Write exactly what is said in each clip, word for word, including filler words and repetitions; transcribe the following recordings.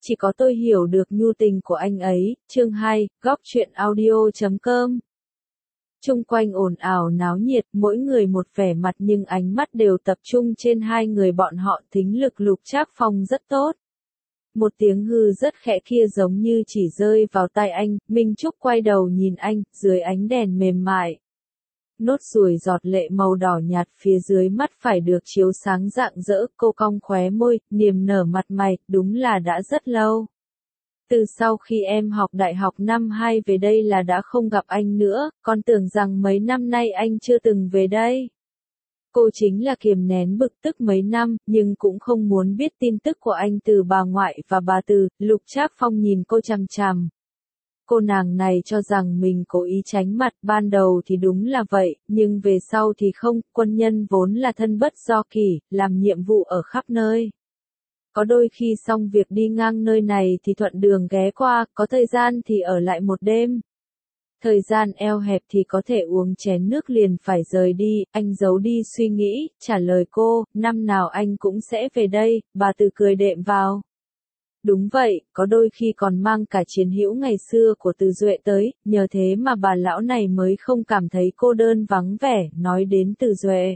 Chỉ có tôi hiểu được nhu tình của anh ấy. Chương hai, góc truyện audio chấm com. Chung quanh ồn ào náo nhiệt, mỗi người một vẻ mặt nhưng ánh mắt đều tập trung trên hai người bọn họ. Thính lực Lục Trác Phong rất tốt. Một tiếng hư rất khẽ kia giống như chỉ rơi vào tai anh. Minh Trúc quay đầu nhìn anh, dưới ánh đèn mềm mại. Nốt ruồi giọt lệ màu đỏ nhạt phía dưới mắt phải được chiếu sáng rạng rỡ. Cô cong khóe môi, niềm nở mặt mày, đúng là đã rất lâu. Từ sau khi em học đại học năm hai về đây là đã không gặp anh nữa, con tưởng rằng mấy năm nay anh chưa từng về đây. Cô chính là kiềm nén bực tức mấy năm, nhưng cũng không muốn biết tin tức của anh từ bà ngoại và bà Từ. Lục Trác Phong nhìn cô chằm chằm. Cô nàng này cho rằng mình cố ý tránh mặt, ban đầu thì đúng là vậy, nhưng về sau thì không. Quân nhân vốn là thân bất do kỷ, làm nhiệm vụ ở khắp nơi. Có đôi khi xong việc đi ngang nơi này thì thuận đường ghé qua, có thời gian thì ở lại một đêm. Thời gian eo hẹp thì có thể uống chén nước liền phải rời đi. Anh giấu đi suy nghĩ, trả lời cô, năm nào anh cũng sẽ về đây. Bà Từ cười đệm vào. Đúng vậy, có đôi khi còn mang cả chiến hữu ngày xưa của Từ Duệ tới, nhờ thế mà bà lão này mới không cảm thấy cô đơn vắng vẻ. Nói đến Từ Duệ,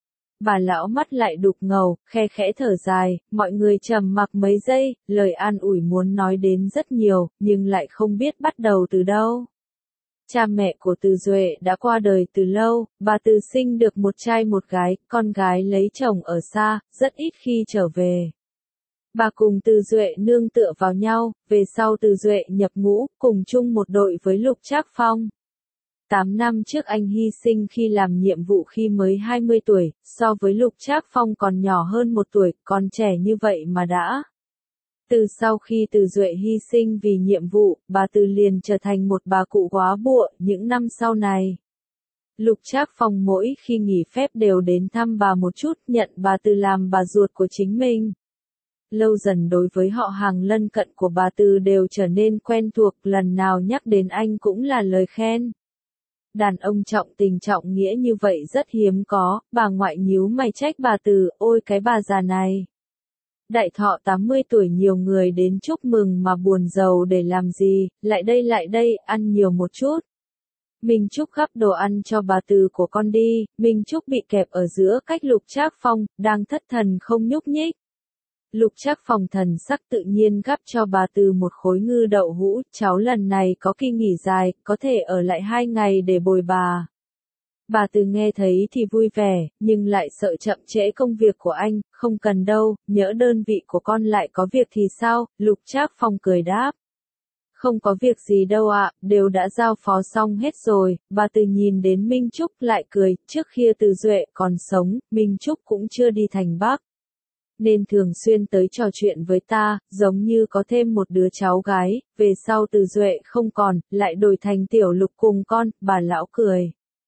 bà lão mắt lại đục ngầu, khe khẽ thở dài. Mọi người trầm mặc mấy giây, lời an ủi muốn nói đến rất nhiều, nhưng lại không biết bắt đầu từ đâu. Cha mẹ của Từ Duệ đã qua đời từ lâu, bà Từ sinh được một trai một gái, con gái lấy chồng ở xa, rất ít khi trở về. Bà cùng Từ Duệ nương tựa vào nhau, về sau Từ Duệ nhập ngũ, cùng chung một đội với Lục Trác Phong. Tám năm trước anh hy sinh khi làm nhiệm vụ khi mới hai mươi tuổi, so với Lục Trác Phong còn nhỏ hơn một tuổi, còn trẻ như vậy mà đã. Từ sau khi Từ Duệ hy sinh vì nhiệm vụ, bà Từ liền trở thành một bà cụ góa bụa. Những năm sau này, Lục Trác Phong mỗi khi nghỉ phép đều đến thăm bà một chút, nhận bà Từ làm bà ruột của chính mình. Lâu dần đối với họ hàng lân cận của bà Từ đều trở nên quen thuộc, lần nào nhắc đến anh cũng là lời khen. Đàn ông trọng tình trọng nghĩa như vậy rất hiếm có. Bà ngoại nhíu mày trách bà Từ, ôi cái bà già này. Đại thọ tám mươi tuổi nhiều người đến chúc mừng mà buồn rầu để làm gì, lại đây lại đây, ăn nhiều một chút. Minh Trúc gắp đồ ăn cho bà Từ của con đi. Minh Trúc bị kẹp ở giữa cách Lục Trác Phong, đang thất thần không nhúc nhích. Lục Trác Phong thần sắc tự nhiên gắp cho bà Từ một khối ngư đậu hũ. Cháu lần này có kỳ nghỉ dài, có thể ở lại hai ngày để bồi bà. Bà Từ nghe thấy thì vui vẻ, nhưng lại sợ chậm trễ công việc của anh. Không cần đâu, nhỡ đơn vị của con lại có việc thì sao? Lục Trác Phong cười đáp. Không có việc gì đâu ạ, đều đã giao phó xong hết rồi. Bà Từ nhìn đến Minh Trúc lại cười, trước khi Từ Duệ còn sống, Minh Trúc cũng chưa đi thành Bắc. Nên thường xuyên tới trò chuyện với ta, giống như có thêm một đứa cháu gái. Về sau Từ Duệ không còn, lại đổi thành Tiểu Lục cùng con. Bà lão cười.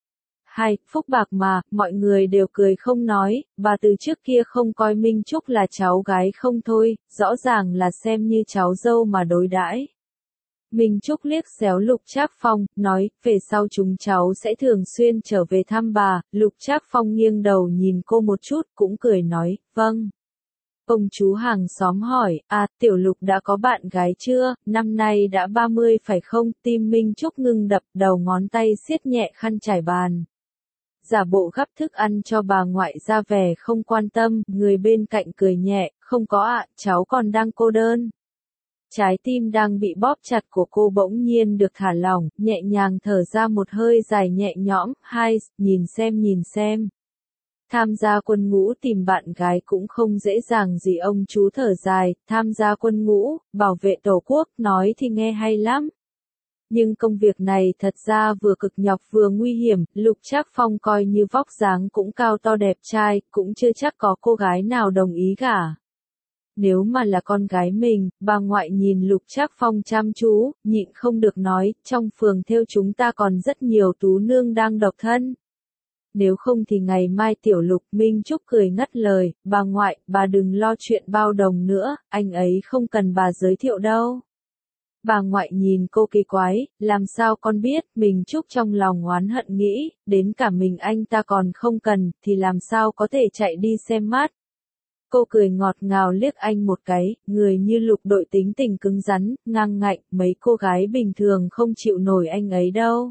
Hai, phúc bạc mà, mọi người đều cười không nói. Bà Từ trước kia không coi Minh Trúc là cháu gái không thôi, rõ ràng là xem như cháu dâu mà đối đãi. Minh Trúc liếc xéo Lục Trác Phong, nói, về sau chúng cháu sẽ thường xuyên trở về thăm bà. Lục Trác Phong nghiêng đầu nhìn cô một chút, cũng cười nói, vâng. Ông chú hàng xóm hỏi, à, Tiểu Lục đã có bạn gái chưa, năm nay đã ba mươi phải không? Tim Minh Trúc ngưng đập, đầu ngón tay siết nhẹ khăn trải bàn. Giả bộ gắp thức ăn cho bà ngoại ra vẻ không quan tâm, người bên cạnh cười nhẹ, không có ạ, cháu còn đang cô đơn. Trái tim đang bị bóp chặt của cô bỗng nhiên được thả lỏng, nhẹ nhàng thở ra một hơi dài nhẹ nhõm. Hai, nhìn xem nhìn xem. Tham gia quân ngũ tìm bạn gái cũng không dễ dàng gì, ông chú thở dài. Tham gia quân ngũ, bảo vệ tổ quốc, nói thì nghe hay lắm. Nhưng công việc này thật ra vừa cực nhọc vừa nguy hiểm. Lục Trác Phong coi như vóc dáng cũng cao to đẹp trai, cũng chưa chắc có cô gái nào đồng ý cả. Nếu mà là con gái mình, bà ngoại nhìn Lục Trác Phong chăm chú, nhịn không được nói, trong phường thêu chúng ta còn rất nhiều tú nương đang độc thân. Nếu không thì ngày mai Tiểu Lục. Minh Trúc cười ngắt lời, bà ngoại, bà đừng lo chuyện bao đồng nữa, anh ấy không cần bà giới thiệu đâu. Bà ngoại nhìn cô kỳ quái, làm sao con biết? Minh Trúc trong lòng oán hận nghĩ, đến cả mình anh ta còn không cần, thì làm sao có thể chạy đi xem mắt. Cô cười ngọt ngào liếc anh một cái, người như Lục Đội tính tình cứng rắn, ngang ngạnh, mấy cô gái bình thường không chịu nổi anh ấy đâu.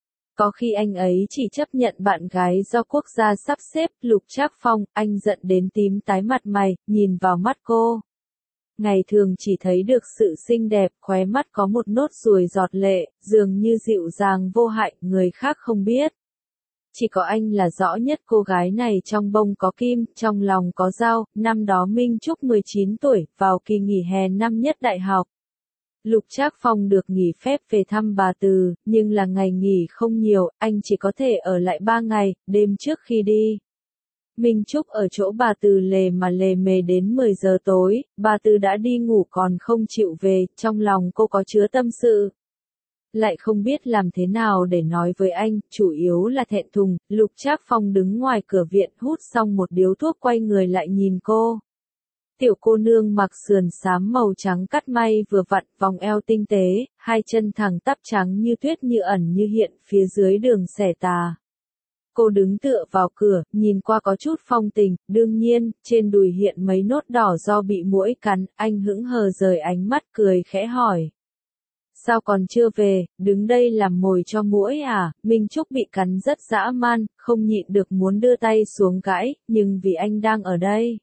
Có khi anh ấy chỉ chấp nhận bạn gái do quốc gia sắp xếp. Lục Trác Phong, anh giận đến tím tái mặt mày, nhìn vào mắt cô. Ngày thường chỉ thấy được sự xinh đẹp, khóe mắt có một nốt ruồi giọt lệ, dường như dịu dàng vô hại, người khác không biết. Chỉ có anh là rõ nhất cô gái này trong bông có kim, trong lòng có dao. Năm đó Minh Trúc mười chín tuổi, vào kỳ nghỉ hè năm nhất đại học. Lục Trác Phong được nghỉ phép về thăm bà Từ, nhưng là ngày nghỉ không nhiều, anh chỉ có thể ở lại ba ngày, đêm trước khi đi. Minh Trúc ở chỗ bà Từ lề mà lề mề đến mười giờ tối, bà Từ đã đi ngủ còn không chịu về, trong lòng cô có chứa tâm sự. Lại không biết làm thế nào để nói với anh, chủ yếu là thẹn thùng. Lục Trác Phong đứng ngoài cửa viện hút xong một điếu thuốc quay người lại nhìn cô. Tiểu cô nương mặc sườn xám màu trắng cắt may vừa vặn, vòng eo tinh tế, hai chân thẳng tắp trắng như tuyết như ẩn như hiện phía dưới đường xẻ tà. Cô đứng tựa vào cửa, nhìn qua có chút phong tình, đương nhiên, trên đùi hiện mấy nốt đỏ do bị muỗi cắn, anh hững hờ rời ánh mắt cười khẽ hỏi. Sao còn chưa về, đứng đây làm mồi cho muỗi à? Minh Trúc bị cắn rất dã man, không nhịn được muốn đưa tay xuống gãi, nhưng vì anh đang ở đây.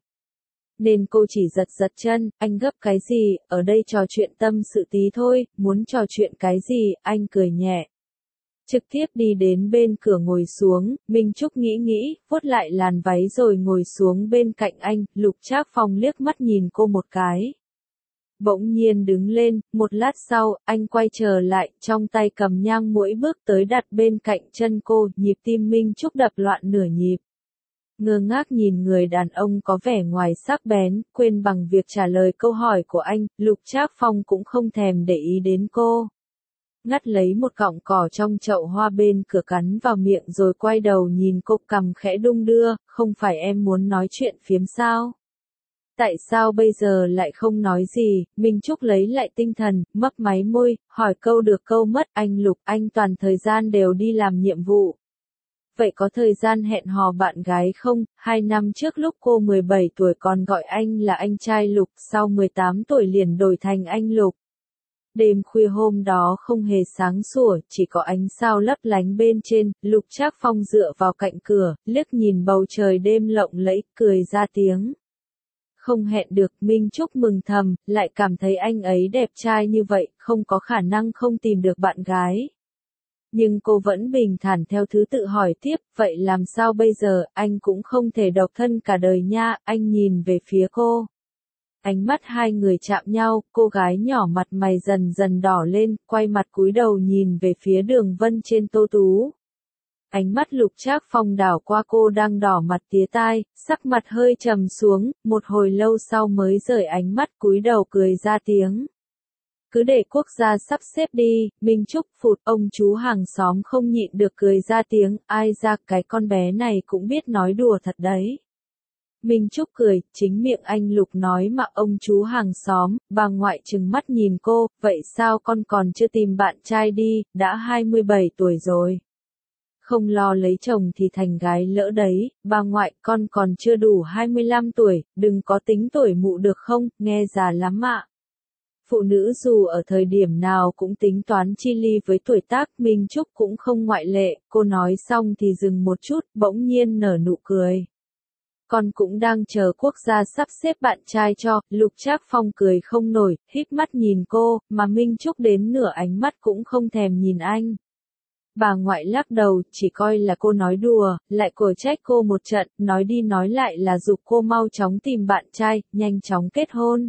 Nên cô chỉ giật giật chân, anh gấp cái gì, ở đây trò chuyện tâm sự tí thôi, muốn trò chuyện cái gì, anh cười nhẹ. Trực tiếp đi đến bên cửa ngồi xuống, Minh Trúc nghĩ nghĩ, vuốt lại làn váy rồi ngồi xuống bên cạnh anh. Lục Trác Phong liếc mắt nhìn cô một cái. Bỗng nhiên đứng lên, một lát sau, anh quay trở lại, trong tay cầm nhang muỗi bước tới đặt bên cạnh chân cô, nhịp tim Minh Trúc đập loạn nửa nhịp. Ngơ ngác nhìn người đàn ông có vẻ ngoài sắc bén, quên bằng việc trả lời câu hỏi của anh, Lục Trác Phong cũng không thèm để ý đến cô. Ngắt lấy một cọng cỏ trong chậu hoa bên cửa cắn vào miệng rồi quay đầu nhìn cô, cằm khẽ đung đưa, không phải em muốn nói chuyện phiếm sao? Tại sao bây giờ lại không nói gì? Minh Trúc lấy lại tinh thần, mấp máy môi, hỏi câu được câu mất, anh Lục, anh toàn thời gian đều đi làm nhiệm vụ. Vậy có thời gian hẹn hò bạn gái không? Hai năm trước lúc cô mười bảy tuổi còn gọi anh là anh trai Lục, sau mười tám tuổi liền đổi thành anh Lục. Đêm khuya hôm đó không hề sáng sủa, chỉ có ánh sao lấp lánh bên trên. Lục Trác Phong dựa vào cạnh cửa, liếc nhìn bầu trời đêm lộng lẫy, cười ra tiếng. Không hẹn được, Minh Trúc mừng thầm, lại cảm thấy anh ấy đẹp trai như vậy, không có khả năng không tìm được bạn gái. Nhưng cô vẫn bình thản theo thứ tự hỏi tiếp, vậy làm sao bây giờ, anh cũng không thể độc thân cả đời nha. Anh nhìn về phía cô. Ánh mắt hai người chạm nhau, cô gái nhỏ mặt mày dần dần đỏ lên, quay mặt cúi đầu nhìn về phía đường vân trên tô tú. Ánh mắt Lục Trác Phong đảo qua cô đang đỏ mặt tía tai, sắc mặt hơi trầm xuống, một hồi lâu sau mới rời ánh mắt cúi đầu cười ra tiếng. Cứ để quốc gia sắp xếp đi. Minh Trúc phụt, ông chú hàng xóm không nhịn được cười ra tiếng, ai ra cái con bé này cũng biết nói đùa thật đấy. Minh Trúc cười, chính miệng anh Lục nói mà. Ông chú hàng xóm, bà ngoại trừng mắt nhìn cô, vậy sao con còn chưa tìm bạn trai đi, đã hai mươi bảy tuổi rồi. Không lo lấy chồng thì thành gái lỡ đấy, bà ngoại, con còn chưa đủ hai mươi lăm tuổi, đừng có tính tuổi mụ được không, nghe già lắm ạ. Phụ nữ dù ở thời điểm nào cũng tính toán chi ly với tuổi tác, Minh Trúc cũng không ngoại lệ. Cô nói xong thì dừng một chút, bỗng nhiên nở nụ cười. Con cũng đang chờ quốc gia sắp xếp bạn trai cho. Lục Trác Phong cười không nổi, híp mắt nhìn cô, mà Minh Trúc đến nửa ánh mắt cũng không thèm nhìn anh. Bà ngoại lắc đầu, chỉ coi là cô nói đùa, lại cổ trách cô một trận, nói đi nói lại là giục cô mau chóng tìm bạn trai, nhanh chóng kết hôn.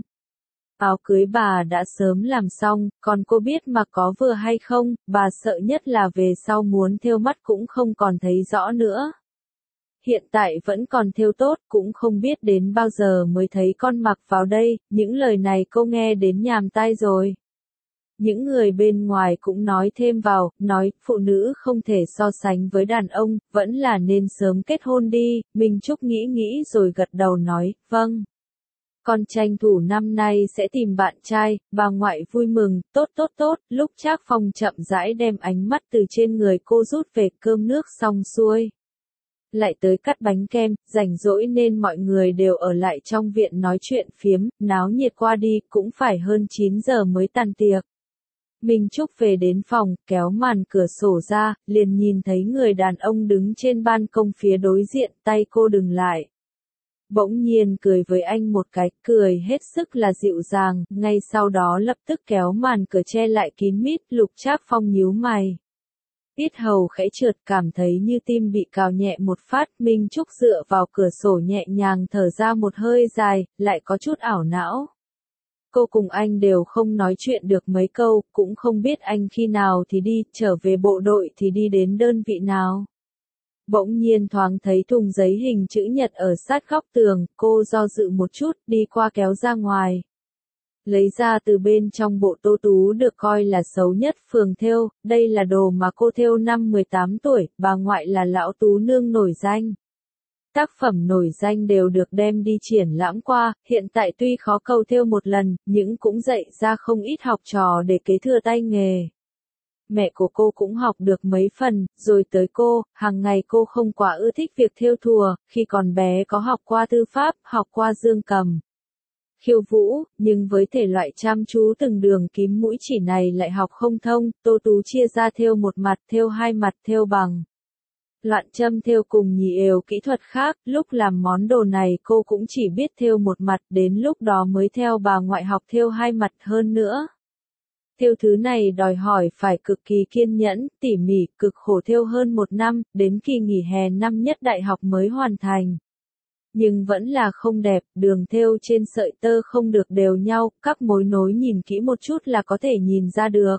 Áo cưới bà đã sớm làm xong, còn cô biết mà có vừa hay không, bà sợ nhất là về sau muốn thêu mắt cũng không còn thấy rõ nữa. Hiện tại vẫn còn thêu tốt, cũng không biết đến bao giờ mới thấy con mặc vào đây. Những lời này cô nghe đến nhàm tai rồi. Những người bên ngoài cũng nói thêm vào, nói, phụ nữ không thể so sánh với đàn ông, vẫn là nên sớm kết hôn đi. Minh Trúc nghĩ nghĩ rồi gật đầu nói, vâng. Con tranh thủ năm nay sẽ tìm bạn trai. Bà ngoại vui mừng, tốt tốt tốt. Lúc Trác Phong chậm rãi đem ánh mắt từ trên người cô rút về, cơm nước xong xuôi. lại tới cắt bánh kem, rảnh rỗi nên mọi người đều ở lại trong viện nói chuyện phiếm, náo nhiệt qua đi, cũng phải hơn chín giờ mới tan tiệc. Minh Trúc về đến phòng, kéo màn cửa sổ ra, liền nhìn thấy người đàn ông đứng trên ban công phía đối diện, tay cô đừng lại. Bỗng nhiên cười với anh một cái, cười hết sức là dịu dàng, ngay sau đó lập tức kéo màn cửa che lại kín mít, Lục Trác Phong nhíu mày. Yết hầu khẽ trượt, cảm thấy như tim bị cào nhẹ một phát, Minh Trúc dựa vào cửa sổ nhẹ nhàng thở ra một hơi dài, lại có chút ảo não. Cô cùng anh đều không nói chuyện được mấy câu, cũng không biết anh khi nào thì đi, trở về bộ đội thì đi đến đơn vị nào. Bỗng nhiên thoáng thấy thùng giấy hình chữ nhật ở sát góc tường, cô do dự một chút, đi qua kéo ra ngoài. Lấy ra từ bên trong bộ tô tú được coi là xấu nhất phường thêu, đây là đồ mà cô thêu năm mười tám tuổi, bà ngoại là lão tú nương nổi danh. Tác phẩm nổi danh đều được đem đi triển lãm qua, hiện tại tuy khó cầu thêu một lần, nhưng cũng dạy ra không ít học trò để kế thừa tay nghề. Mẹ của cô cũng học được mấy phần, rồi tới cô, hàng ngày cô không quá ưa thích việc thêu thùa, khi còn bé có học qua thư pháp, học qua dương cầm, khiêu vũ, nhưng với thể loại chăm chú từng đường kím mũi chỉ này lại học không thông, Tô Tú chia ra thêu một mặt, thêu hai mặt, thêu bằng loạn châm thêu cùng nhì ều kỹ thuật khác, lúc làm món đồ này cô cũng chỉ biết thêu một mặt, đến lúc đó mới theo bà ngoại học thêu hai mặt hơn nữa. Thêu thứ này đòi hỏi phải cực kỳ kiên nhẫn, tỉ mỉ, cực khổ thêu hơn một năm, đến kỳ nghỉ hè năm nhất đại học mới hoàn thành. Nhưng vẫn là không đẹp, đường thêu trên sợi tơ không được đều nhau, các mối nối nhìn kỹ một chút là có thể nhìn ra được.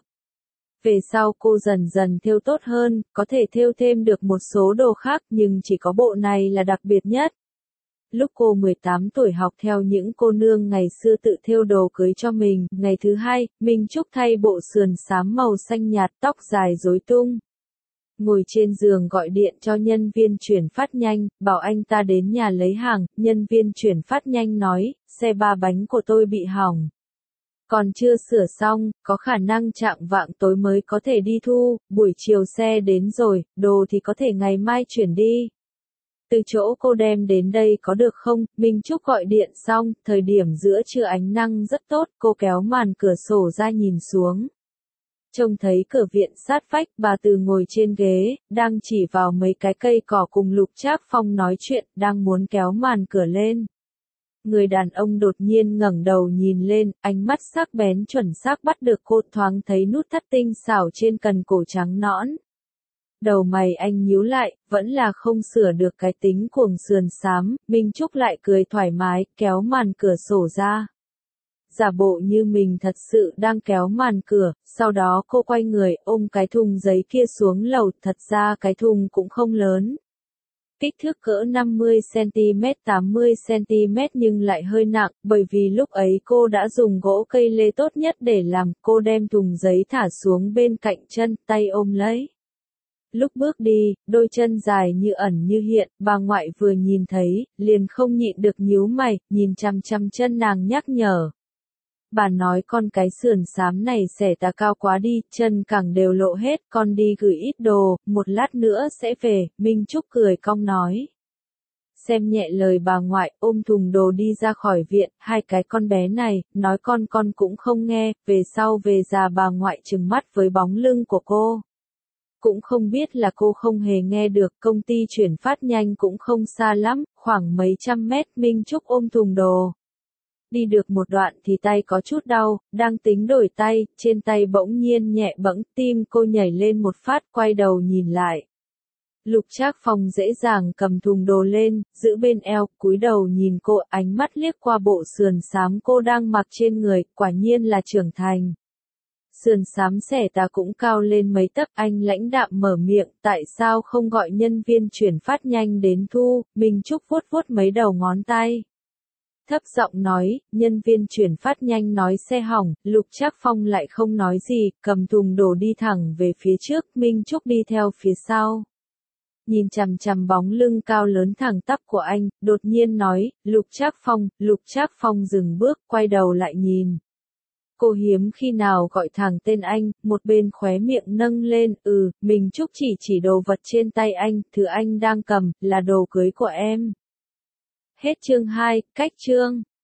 Về sau cô dần dần thêu tốt hơn, có thể thêu thêm được một số đồ khác nhưng chỉ có bộ này là đặc biệt nhất. Lúc cô mười tám tuổi học theo những cô nương ngày xưa tự thêu đồ cưới cho mình, ngày thứ hai, Minh Trúc thay bộ sườn xám màu xanh nhạt, tóc dài rối tung. Ngồi trên giường gọi điện cho nhân viên chuyển phát nhanh, bảo anh ta đến nhà lấy hàng, nhân viên chuyển phát nhanh nói, xe ba bánh của tôi bị hỏng. Còn chưa sửa xong, có khả năng chạng vạng tối mới có thể đi thu, buổi chiều xe đến rồi, đồ thì có thể ngày mai chuyển đi. Từ chỗ cô đem đến đây có được không? Minh Trúc gọi điện xong, thời điểm giữa trưa ánh năng rất tốt, cô kéo màn cửa sổ ra nhìn xuống. Trông thấy cửa viện sát vách, bà Từ ngồi trên ghế, đang chỉ vào mấy cái cây cỏ cùng Lục Trác Phong nói chuyện, đang muốn kéo màn cửa lên. Người đàn ông đột nhiên ngẩng đầu nhìn lên, ánh mắt sắc bén chuẩn xác bắt được cô, thoáng thấy nút thắt tinh xảo trên cần cổ trắng nõn. Đầu mày anh nhíu lại, vẫn là không sửa được cái tính cuồng sườn xám, Minh Trúc lại cười thoải mái, kéo màn cửa sổ ra. Giả bộ như mình thật sự đang kéo màn cửa, sau đó cô quay người ôm cái thùng giấy kia xuống lầu, thật ra cái thùng cũng không lớn. Kích thước cỡ năm mươi xăng ti mét tám mươi xăng ti mét nhưng lại hơi nặng, bởi vì lúc ấy cô đã dùng gỗ cây lê tốt nhất để làm, cô đem thùng giấy thả xuống bên cạnh chân, tay ôm lấy. Lúc bước đi, đôi chân dài như ẩn như hiện, bà ngoại vừa nhìn thấy, liền không nhịn được nhíu mày, nhìn chằm chằm chân nàng nhắc nhở. Bà nói con cái sườn xám này xẻ tà cao quá đi, chân càng đều lộ hết, con đi gửi ít đồ, một lát nữa sẽ về, Minh Trúc cười cong nói. Xem nhẹ lời bà ngoại, ôm thùng đồ đi ra khỏi viện, hai cái con bé này, nói con con cũng không nghe, về sau về già bà ngoại trừng mắt với bóng lưng của cô. Cũng không biết là cô không hề nghe được, công ty chuyển phát nhanh cũng không xa lắm, khoảng mấy trăm mét, Minh Trúc ôm thùng đồ. Đi được một đoạn thì tay có chút đau, đang tính đổi tay, trên tay bỗng nhiên nhẹ bẫng, tim cô nhảy lên một phát, quay đầu nhìn lại. Lục Trác Phong dễ dàng cầm thùng đồ lên, giữ bên eo, cúi đầu nhìn cô, ánh mắt liếc qua bộ sườn xám cô đang mặc trên người, quả nhiên là trưởng thành. Sườn xám xẻ tà cũng cao lên mấy tấc, anh lãnh đạm mở miệng, tại sao không gọi nhân viên chuyển phát nhanh đến thu, Minh Trúc vuốt vuốt mấy đầu ngón tay. Thấp giọng nói, nhân viên chuyển phát nhanh nói xe hỏng, Lục Trác Phong lại không nói gì, cầm thùng đổ đi thẳng về phía trước, Minh Trúc đi theo phía sau. Nhìn chằm chằm bóng lưng cao lớn thẳng tắp của anh, đột nhiên nói, Lục Trác Phong, Lục Trác Phong dừng bước, quay đầu lại nhìn. Cô hiếm khi nào gọi thẳng tên anh, một bên khóe miệng nâng lên, ừ, mình Trúc chỉ chỉ đồ vật trên tay anh, thứ anh đang cầm, là đồ cưới của em. Hết chương hai, cách chương.